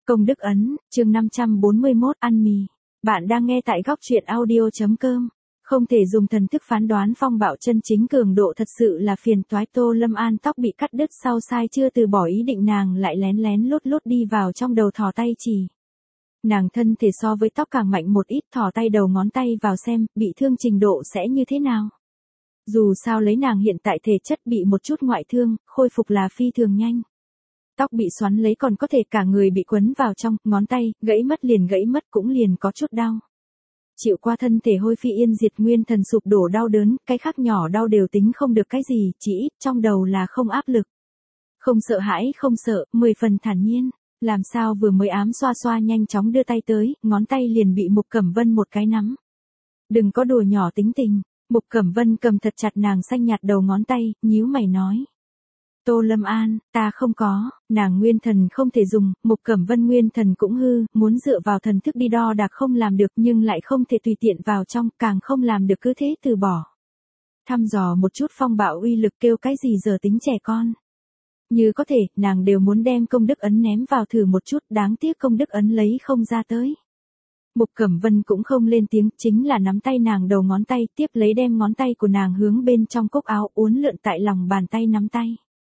Công đức ấn, chương 541 ăn mì. Bạn đang nghe tại góc truyện audio.com. Không thể dùng thần thức phán đoán phong bạo chân chính cường độ, thật sự là phiền toái. Tô Lâm An tóc bị cắt đứt sau sai chưa từ bỏ ý định, nàng lại lén lén lút lút đi vào trong đầu thò tay chỉ. Nàng thân thể so với tóc càng mạnh một ít, thò tay đầu ngón tay vào xem, bị thương trình độ sẽ như thế nào. Dù sao lấy nàng hiện tại thể chất bị một chút ngoại thương, khôi phục là phi thường nhanh. Tóc bị xoắn lấy còn có thể cả người bị quấn vào trong, ngón tay, gãy mất cũng liền có chút đau. Chịu qua thân thể hôi phi yên diệt, nguyên thần sụp đổ đau đớn, cái khác nhỏ đau đều tính không được cái gì, chỉ ít trong đầu là không áp lực. Không sợ hãi, không sợ, 10 phần thản nhiên. Làm sao vừa mới ám xoa xoa nhanh chóng đưa tay tới, ngón tay liền bị Mục Cẩm Vân một cái nắm. Đừng có đùa nhỏ tính tình. Mục Cẩm Vân cầm thật chặt nàng xanh nhạt đầu ngón tay, nhíu mày nói. Tô Lâm An, ta không có. Nàng nguyên thần không thể dùng, Mục Cẩm Vân nguyên thần cũng hư, muốn dựa vào thần thức đi đo đạc không làm được, nhưng lại không thể tùy tiện vào trong, càng không làm được cứ thế từ bỏ. Thăm dò một chút phong bạo uy lực, kêu cái gì giờ tính trẻ con. Như có thể, nàng đều muốn đem công đức ấn ném vào thử một chút, đáng tiếc công đức ấn lấy không ra tới. Mục Cẩm Vân cũng không lên tiếng, chính là nắm tay nàng đầu ngón tay, tiếp lấy đem ngón tay của nàng hướng bên trong cúc áo uốn lượn tại lòng bàn tay nắm tay.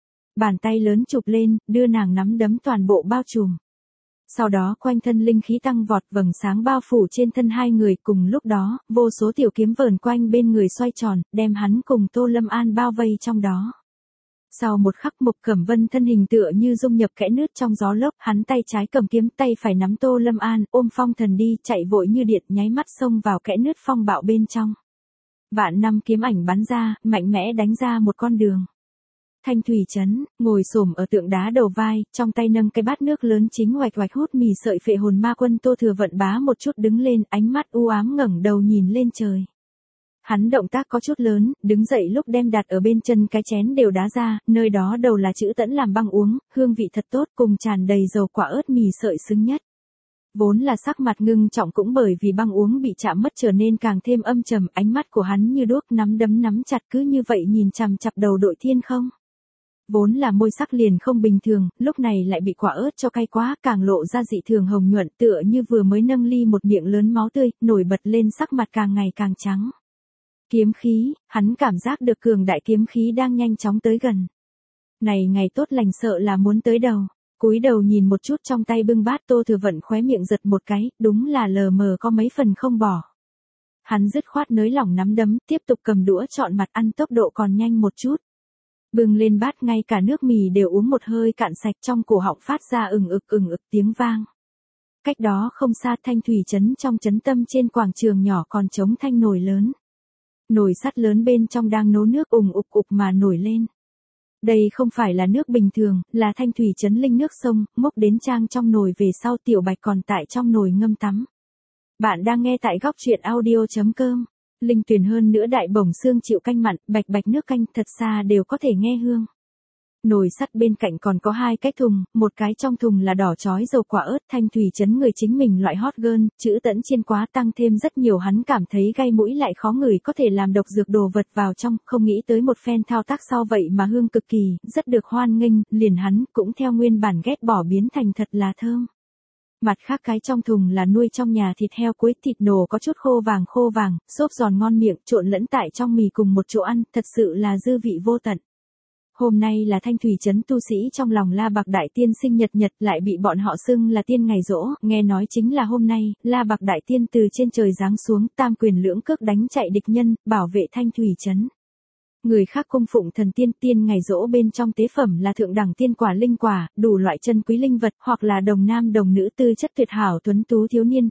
Bàn tay lớn chụp lên, đưa nàng nắm đấm toàn bộ bao trùm. Sau đó quanh thân linh khí tăng vọt, vầng sáng bao phủ trên thân hai người, cùng lúc đó, vô số tiểu kiếm vờn quanh bên người xoay tròn, đem hắn cùng Tô Lâm An bao vây trong đó. Sau một khắc, Mục Cẩm Vân thân hình tựa như dung nhập kẽ nước trong gió lốc, hắn tay trái cầm kiếm, tay phải nắm Tô Lâm An, ôm phong thần đi, chạy vội như điện, nháy mắt xông vào kẽ nước phong bạo bên trong. Vạn năm kiếm ảnh bắn ra, mạnh mẽ đánh ra một con đường. Thanh thủy trấn, ngồi xổm ở tượng đá đầu vai, trong tay nâng cái bát nước lớn chính oạch oạch hút mì sợi phệ hồn ma quân. Tô Thừa Vận bá một chút đứng lên, ánh mắt u ám ngẩng đầu nhìn lên trời. Hắn động tác có chút lớn, đứng dậy lúc đem đặt ở bên chân cái chén đều đá ra, nơi đó đầu là chữ tẫn làm băng uống, hương vị thật tốt, cùng tràn đầy dầu quả ớt mì sợi xứng nhất. Vốn là sắc mặt ngưng trọng cũng bởi vì băng uống bị chạm mất trở nên càng thêm âm trầm, ánh mắt của hắn như đuốc, nắm đấm nắm chặt, cứ như vậy nhìn chằm chằm đầu đội thiên không. Vốn là môi sắc liền không bình thường, lúc này lại bị quả ớt cho cay quá, càng lộ ra dị thường hồng nhuận, tựa như vừa mới nâng ly một miệng lớn máu tươi, nổi bật lên, sắc mặt càng ngày càng trắng. Kiếm khí, hắn cảm giác được cường đại kiếm khí đang nhanh chóng tới gần. Này ngày tốt lành sợ là muốn tới đầu. Cúi đầu nhìn một chút trong tay bưng bát, Tô Thừa Vận khóe miệng giật một cái, đúng là lờ mờ có mấy phần không bỏ. Hắn dứt khoát nới lỏng nắm đấm, tiếp tục cầm đũa chọn mặt ăn, tốc độ còn nhanh một chút. Bưng lên bát, ngay cả nước mì đều uống một hơi cạn sạch, trong cổ họng phát ra ừng ực tiếng vang. Cách đó không xa, Thanh thủy trấn, trong trấn tâm trên quảng trường nhỏ còn trống thanh nồi lớn. Nồi sắt lớn bên trong đang nấu nước ùng ục mà nổi lên. Đây không phải là nước bình thường, là Thanh thủy trấn linh nước sông, múc đến trang trong nồi về sau, Tiểu Bạch còn tại trong nồi ngâm tắm. Bạn đang nghe tại góc truyện audio.com. Linh tuyền hơn nữa đại bổng xương chịu canh mặn, bạch nước canh, thật xa đều có thể nghe hương. Nồi sắt bên cạnh còn có hai cái thùng, một cái trong thùng là đỏ chói dầu quả ớt. Thanh thủy trấn người chính mình loại hot girl, chữ tẫn chiên quá tăng thêm rất nhiều, hắn cảm thấy gai mũi lại khó ngửi, có thể làm độc dược đồ vật vào trong, không nghĩ tới một phen thao tác sau vậy mà hương cực kỳ, rất được hoan nghênh, liền hắn cũng theo nguyên bản ghét bỏ biến thành thật là thơm. Mặt khác cái trong thùng là nuôi trong nhà thịt heo quấy, thịt nổ có chút khô vàng, xốp giòn ngon miệng, trộn lẫn tại trong mì cùng một chỗ ăn, thật sự là dư vị vô tận. Hôm nay là Thanh thủy trấn tu sĩ trong lòng La Bạc Đại Tiên sinh nhật lại bị bọn họ xưng là tiên ngày giỗ, nghe nói chính là hôm nay, La Bạc Đại Tiên từ trên trời giáng xuống, tam quyền lưỡng cước đánh chạy địch nhân, bảo vệ Thanh thủy trấn. Người khác cung phụng thần tiên, tiên ngày giỗ bên trong tế phẩm là thượng đẳng tiên quả, linh quả, đủ loại chân quý linh vật, hoặc là đồng nam đồng nữ tư chất tuyệt hảo tuấn tú thiếu niên,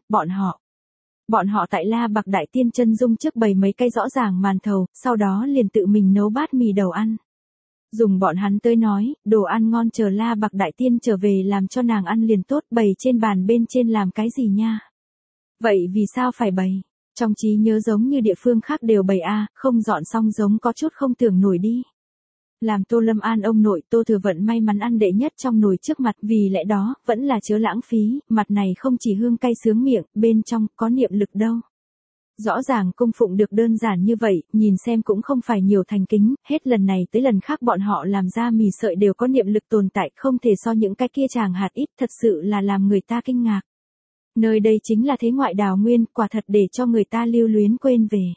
bọn họ tại La Bạc Đại Tiên chân dung trước bày mấy cây rõ ràng màn thầu, sau đó liền tự mình nấu bát mì đầu ăn. Dùng bọn hắn tới nói, đồ ăn ngon chờ La Bạc Đại Tiên trở về làm cho nàng ăn liền tốt, bày trên bàn bên trên làm cái gì nha. Vậy vì sao phải bày? Trong trí nhớ giống như địa phương khác đều bày không dọn xong giống có chút không tưởng nổi đi. Làm Tô Lâm An ông nội, Tô Thừa Vận may mắn ăn đệ nhất trong nồi trước mặt, vì lẽ đó, vẫn là chớ lãng phí, mặt này không chỉ hương cay sướng miệng, bên trong có niệm lực đâu. Rõ ràng cung phụng được đơn giản như vậy, nhìn xem cũng không phải nhiều thành kính, hết lần này tới lần khác bọn họ làm ra mì sợi đều có niệm lực tồn tại, không thể so những cái kia chàng hạt ít, thật sự là làm người ta kinh ngạc. Nơi đây chính là thế ngoại đào nguyên, quả thật để cho người ta lưu luyến quên về.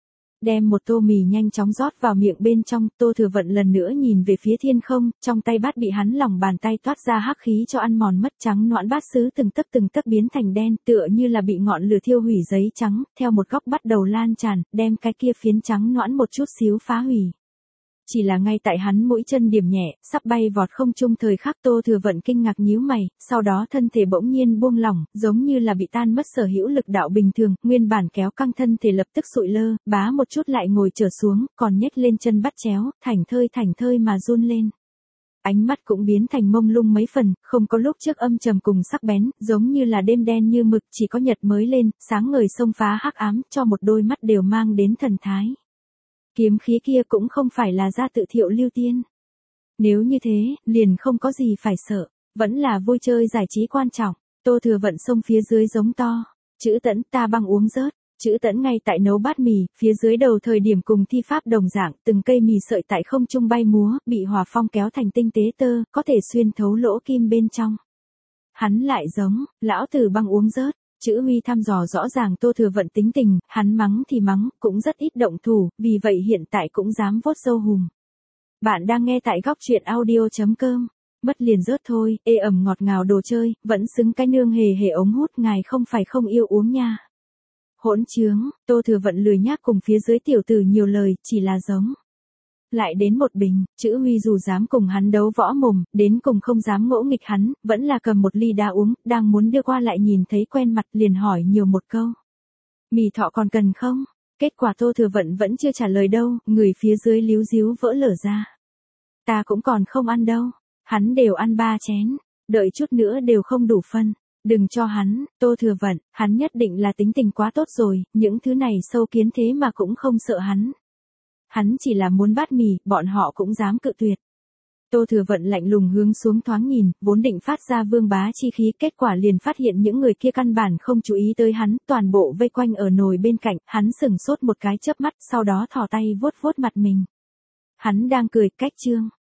Đem một tô mì nhanh chóng rót vào miệng bên trong, Tô Thừa Vận lần nữa nhìn về phía thiên không, trong tay bát bị hắn lòng bàn tay toát ra hắc khí cho ăn mòn mất, trắng nõn bát sứ từng tấc biến thành đen, tựa như là bị ngọn lửa thiêu hủy giấy trắng, theo một góc bắt đầu lan tràn, đem cái kia phiến trắng nõn một chút xíu phá hủy. Chỉ là ngay tại hắn mũi chân điểm nhẹ, sắp bay vọt không trung thời khắc, Tô Thừa Vận kinh ngạc nhíu mày, sau đó thân thể bỗng nhiên buông lỏng, giống như là bị tan mất sở hữu lực đạo bình thường, nguyên bản kéo căng thân thể lập tức sụi lơ, bá một chút lại ngồi trở xuống, còn nhếch lên chân bắt chéo, thảnh thơi mà run lên. Ánh mắt cũng biến thành mông lung mấy phần, không có lúc trước âm trầm cùng sắc bén, giống như là đêm đen như mực, chỉ có nhật mới lên, sáng ngời xông phá hắc ám, cho một đôi mắt đều mang đến thần thái. Kiếm khí kia cũng không phải là ra tự Thiệu Lưu Tiên. Nếu như thế, liền không có gì phải sợ, vẫn là vui chơi giải trí quan trọng. Tô Thừa Vận xông phía dưới giống to, chữ Tẫn ta băng uống rớt, chữ Tẫn ngay tại nấu bát mì, phía dưới đầu thời điểm cùng thi pháp đồng dạng, từng cây mì sợi tại không trung bay múa, bị hỏa phong kéo thành tinh tế tơ, có thể xuyên thấu lỗ kim bên trong. Hắn lại giống, lão tử băng uống rớt. Chữ Huy thăm dò rõ ràng Tô Thừa Vận tính tình, hắn mắng thì mắng, cũng rất ít động thủ, vì vậy hiện tại cũng dám vuốt râu hùm. Bạn đang nghe tại góc truyện audio.com. Mất liền rớt thôi, ê ẩm ngọt ngào đồ chơi, vẫn xứng cái nương hề hề ống hút, ngài không phải không yêu uống nha. Hỗn trướng, Tô Thừa Vận lười nhác cùng phía dưới tiểu tử nhiều lời, chỉ là giống. Lại đến một bình, chữ Huy dù dám cùng hắn đấu võ mồm, đến cùng không dám ngỗ nghịch hắn, vẫn là cầm một ly đá uống, đang muốn đưa qua lại nhìn thấy quen mặt liền hỏi nhiều một câu. Mì thọ còn cần không? Kết quả Tô Thừa Vận vẫn chưa trả lời đâu, người phía dưới líu díu vỡ lở ra. Ta cũng còn không ăn đâu, hắn đều ăn 3 chén, đợi chút nữa đều không đủ phân. Đừng cho hắn, Tô Thừa Vận, hắn nhất định là tính tình quá tốt rồi, những thứ này sâu kiến thế mà cũng không sợ hắn. Hắn chỉ là muốn bát mì, bọn họ cũng dám cự tuyệt. Tô Thừa Vận lạnh lùng hướng xuống thoáng nhìn, vốn định phát ra vương bá chi khí, kết quả liền phát hiện những người kia căn bản không chú ý tới hắn, toàn bộ vây quanh ở nồi bên cạnh, hắn sừng sốt một cái chớp mắt, sau đó thò tay vuốt vuốt mặt mình. Hắn đang cười, cách trương,